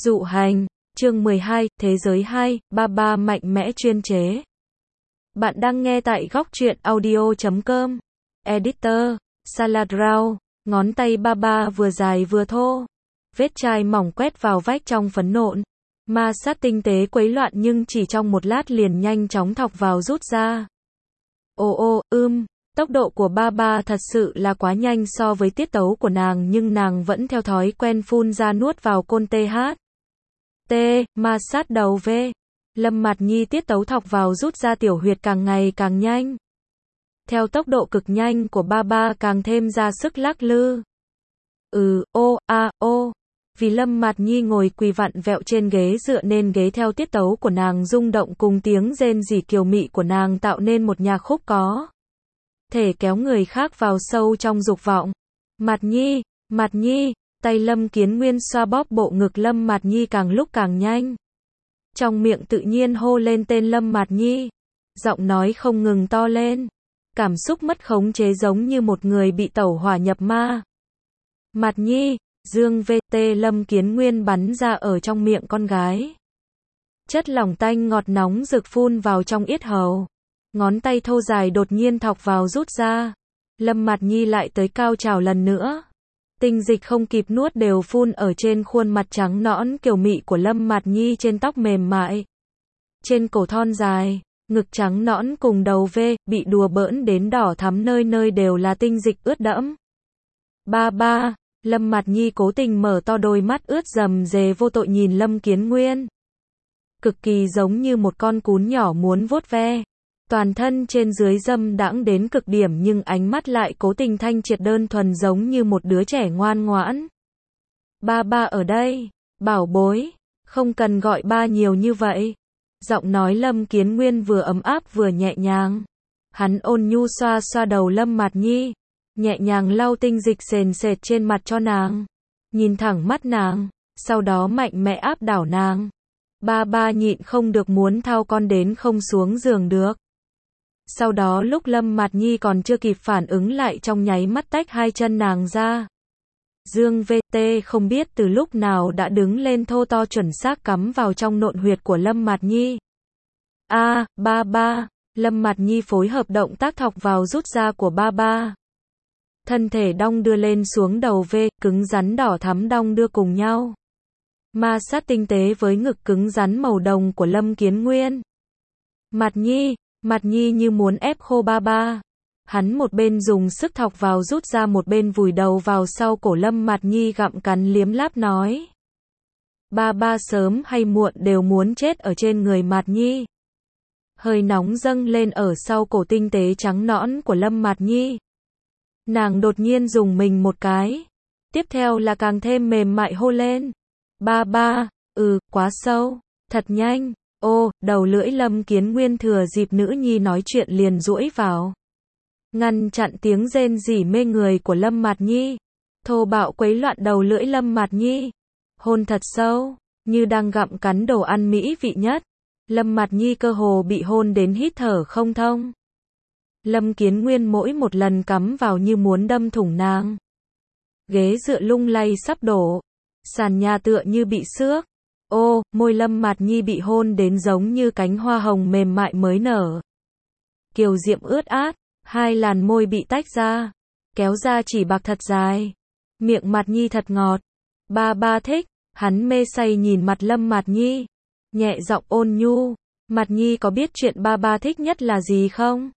Dụ hành, chương 12, Thế giới 2, Baba mạnh mẽ chuyên chế. Bạn đang nghe tại góc truyện audio.com. Editor, Saladrau, ngón tay Baba vừa dài vừa thô. Vết chai mỏng quét vào vách trong phấn nộn. Ma sát tinh tế quấy loạn nhưng chỉ trong một lát liền nhanh chóng thọc vào rút ra. Tốc độ của Baba thật sự là quá nhanh so với tiết tấu của nàng nhưng nàng vẫn theo thói quen phun ra nuốt vào côn ma sát đầu V. Lâm Mạt Nhi tiết tấu thọc vào rút ra tiểu huyệt càng ngày càng nhanh. Theo tốc độ cực nhanh của Baba càng thêm ra sức lắc lư. Vì Lâm Mạt Nhi ngồi quỳ vặn vẹo trên ghế dựa nên ghế theo tiết tấu của nàng rung động cùng tiếng rên rỉ kiều mị của nàng tạo nên một nhạc khúc có thể kéo người khác vào sâu trong dục vọng. Mạt Nhi, tay Lâm Kiến Nguyên xoa bóp bộ ngực Lâm Mạt Nhi càng lúc càng nhanh. Trong miệng tự nhiên hô lên tên Lâm Mạt Nhi. Giọng nói không ngừng to lên. Cảm xúc mất khống chế giống như một người bị tẩu hỏa nhập ma. Mạt Nhi, dương VT Lâm Kiến Nguyên bắn ra ở trong miệng con gái. Chất lỏng tanh ngọt nóng rực phun vào trong yết hầu. Ngón tay thô dài đột nhiên thọc vào rút ra. Lâm Mạt Nhi lại tới cao trào lần nữa. Tinh dịch không kịp nuốt đều phun ở trên khuôn mặt trắng nõn kiều mị của Lâm Mạt Nhi, trên tóc mềm mại, trên cổ thon dài, ngực trắng nõn cùng đầu V, bị đùa bỡn đến đỏ thắm, nơi nơi đều là tinh dịch ướt đẫm. Ba, Lâm Mạt Nhi cố tình mở to đôi mắt ướt rầm rề vô tội nhìn Lâm Kiến Nguyên. Cực kỳ giống như một con cún nhỏ muốn vuốt ve. Toàn thân trên dưới dâm đãng đến cực điểm nhưng ánh mắt lại cố tình thanh triệt đơn thuần giống như một đứa trẻ ngoan ngoãn. Ba ở đây, bảo bối, không cần gọi ba nhiều như vậy. Giọng nói Lâm Kiến Nguyên vừa ấm áp vừa nhẹ nhàng. Hắn ôn nhu xoa xoa đầu Lâm Mạt Nhi, nhẹ nhàng lau tinh dịch sền sệt trên mặt cho nàng. Nhìn thẳng mắt nàng, sau đó mạnh mẽ áp đảo nàng. Ba nhịn không được muốn thao con đến không xuống giường được. Sau đó lúc Lâm Mạt Nhi còn chưa kịp phản ứng lại trong nháy mắt tách hai chân nàng ra. Dương VT không biết từ lúc nào đã đứng lên thô to chuẩn xác cắm vào trong nộn huyệt của Lâm Mạt Nhi. Ba, Lâm Mạt Nhi phối hợp động tác thọc vào rút ra của Baba. Thân thể đong đưa lên xuống đầu V, cứng rắn đỏ thắm đong đưa cùng nhau. Ma sát tinh tế với ngực cứng rắn màu đồng của Lâm Kiến Nguyên. Mạt Nhi như muốn ép khô Baba. Hắn một bên dùng sức thọc vào rút ra một bên vùi đầu vào sau cổ Lâm Mạt Nhi gặm cắn liếm láp nói. Baba sớm hay muộn đều muốn chết ở trên người Mạt Nhi. Hơi nóng dâng lên ở sau cổ tinh tế trắng nõn của Lâm Mạt Nhi. Nàng đột nhiên dùng mình một cái. Tiếp theo là càng thêm mềm mại hô lên. Ba, quá sâu, thật nhanh. Đầu lưỡi Lâm Kiến Nguyên thừa dịp nữ nhi nói chuyện liền duỗi vào. Ngăn chặn tiếng rên rỉ mê người của Lâm Mạt Nhi. Thô bạo quấy loạn đầu lưỡi Lâm Mạt Nhi. Hôn thật sâu, như đang gặm cắn đồ ăn mỹ vị nhất. Lâm Mạt Nhi cơ hồ bị hôn đến hít thở không thông. Lâm Kiến Nguyên mỗi một lần cắm vào như muốn đâm thủng nàng. Ghế dựa lung lay sắp đổ. Sàn nhà tựa như bị xước. Môi Lâm Mạt Nhi bị hôn đến giống như cánh hoa hồng mềm mại mới nở. Kiều diệm ướt át, hai làn môi bị tách ra, kéo ra chỉ bạc thật dài. Miệng Mạt Nhi thật ngọt. Ba thích, hắn mê say nhìn mặt Lâm Mạt Nhi, nhẹ giọng ôn nhu. Mạt Nhi có biết chuyện ba thích nhất là gì không?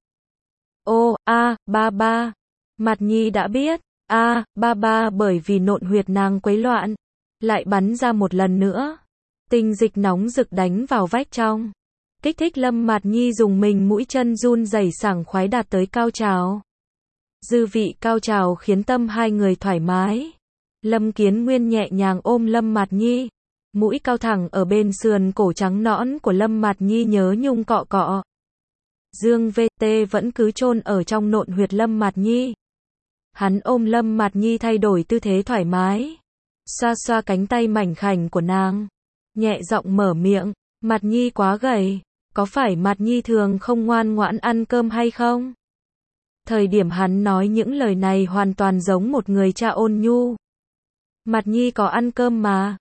Ba. Mạt Nhi đã biết. Ba bởi vì nộn huyệt nàng quấy loạn, lại bắn ra một lần nữa. Tinh dịch nóng rực đánh vào vách trong. Kích thích Lâm Mạt Nhi dùng mình, mũi chân run rẩy sảng khoái đạt tới cao trào. Dư vị cao trào khiến tâm hai người thoải mái. Lâm Kiến Nguyên nhẹ nhàng ôm Lâm Mạt Nhi. Mũi cao thẳng ở bên sườn cổ trắng nõn của Lâm Mạt Nhi nhớ nhung cọ cọ. Dương VT vẫn cứ chôn ở trong nộn huyệt Lâm Mạt Nhi. Hắn ôm Lâm Mạt Nhi thay đổi tư thế thoải mái. Xoa xoa cánh tay mảnh khảnh của nàng. Nhẹ giọng mở miệng. Mạt Nhi quá gầy. Có phải Mạt Nhi thường không ngoan ngoãn ăn cơm hay không? Thời điểm hắn nói những lời này hoàn toàn giống một người cha ôn nhu. Mạt Nhi có ăn cơm mà.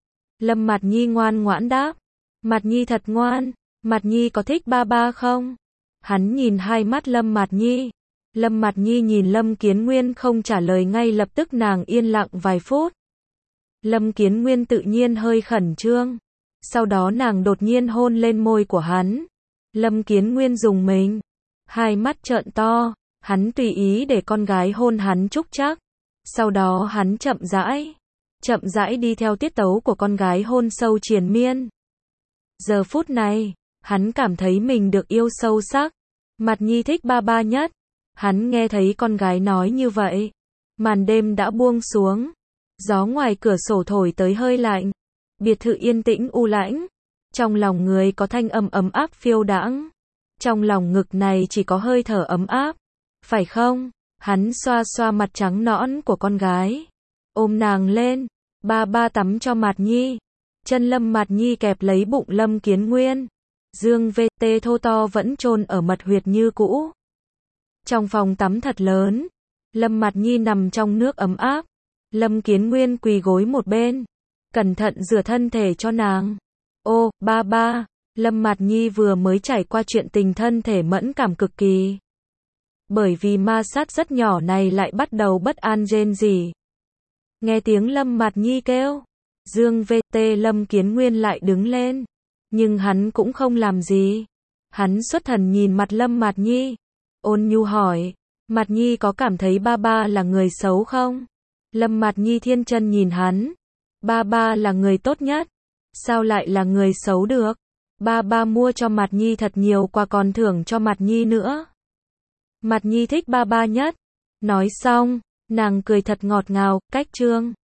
Lâm Mạt Nhi ngoan ngoãn đáp. Mạt Nhi thật ngoan. Mạt Nhi có thích ba ba không? Hắn nhìn hai mắt Lâm Mạt Nhi. Lâm Mạt Nhi nhìn Lâm Kiến Nguyên không trả lời ngay lập tức, nàng yên lặng vài phút. Lâm Kiến Nguyên tự nhiên hơi khẩn trương. Sau đó nàng đột nhiên hôn lên môi của hắn. Lâm Kiến Nguyên rùng mình. Hai mắt trợn to. Hắn tùy ý để con gái hôn hắn trúc trắc. Sau đó hắn chậm rãi đi theo tiết tấu của con gái hôn sâu triền miên. Giờ phút này, hắn cảm thấy mình được yêu sâu sắc. Mạt Nhi thích ba ba nhất. Hắn nghe thấy con gái nói như vậy. Màn đêm đã buông xuống. Gió ngoài cửa sổ thổi tới hơi lạnh. Biệt thự yên tĩnh u lãnh. Trong lòng người có thanh âm ấm áp phiêu đãng. Trong lòng ngực này chỉ có hơi thở ấm áp. Phải không? Hắn xoa xoa mặt trắng nõn của con gái. Ôm nàng lên. Ba ba tắm cho Mạt Nhi. Chân Lâm Mạt Nhi kẹp lấy bụng Lâm Kiến Nguyên. Dương VT thô to vẫn chôn ở mật huyệt như cũ. Trong phòng tắm thật lớn. Lâm Mạt Nhi nằm trong nước ấm áp. Lâm Kiến Nguyên quỳ gối một bên. Cẩn thận rửa thân thể cho nàng. Ô, ba ba. Lâm Mạt Nhi vừa mới trải qua chuyện tình thân thể mẫn cảm cực kỳ. Bởi vì ma sát rất nhỏ này lại bắt đầu bất an rên rỉ. Nghe tiếng Lâm Mạt Nhi kêu. Dương VT Lâm Kiến Nguyên lại đứng lên. Nhưng hắn cũng không làm gì. Hắn xuất thần nhìn mặt Lâm Mạt Nhi. Ôn nhu hỏi. Mạt Nhi có cảm thấy ba ba là người xấu không? Lâm Mạt Nhi thiên chân nhìn hắn. Ba ba là người tốt nhất. Sao lại là người xấu được? Ba ba mua cho Mạt Nhi thật nhiều quà còn thưởng cho Mạt Nhi nữa. Mạt Nhi thích ba ba nhất. Nói xong, nàng cười thật ngọt ngào, cách chương.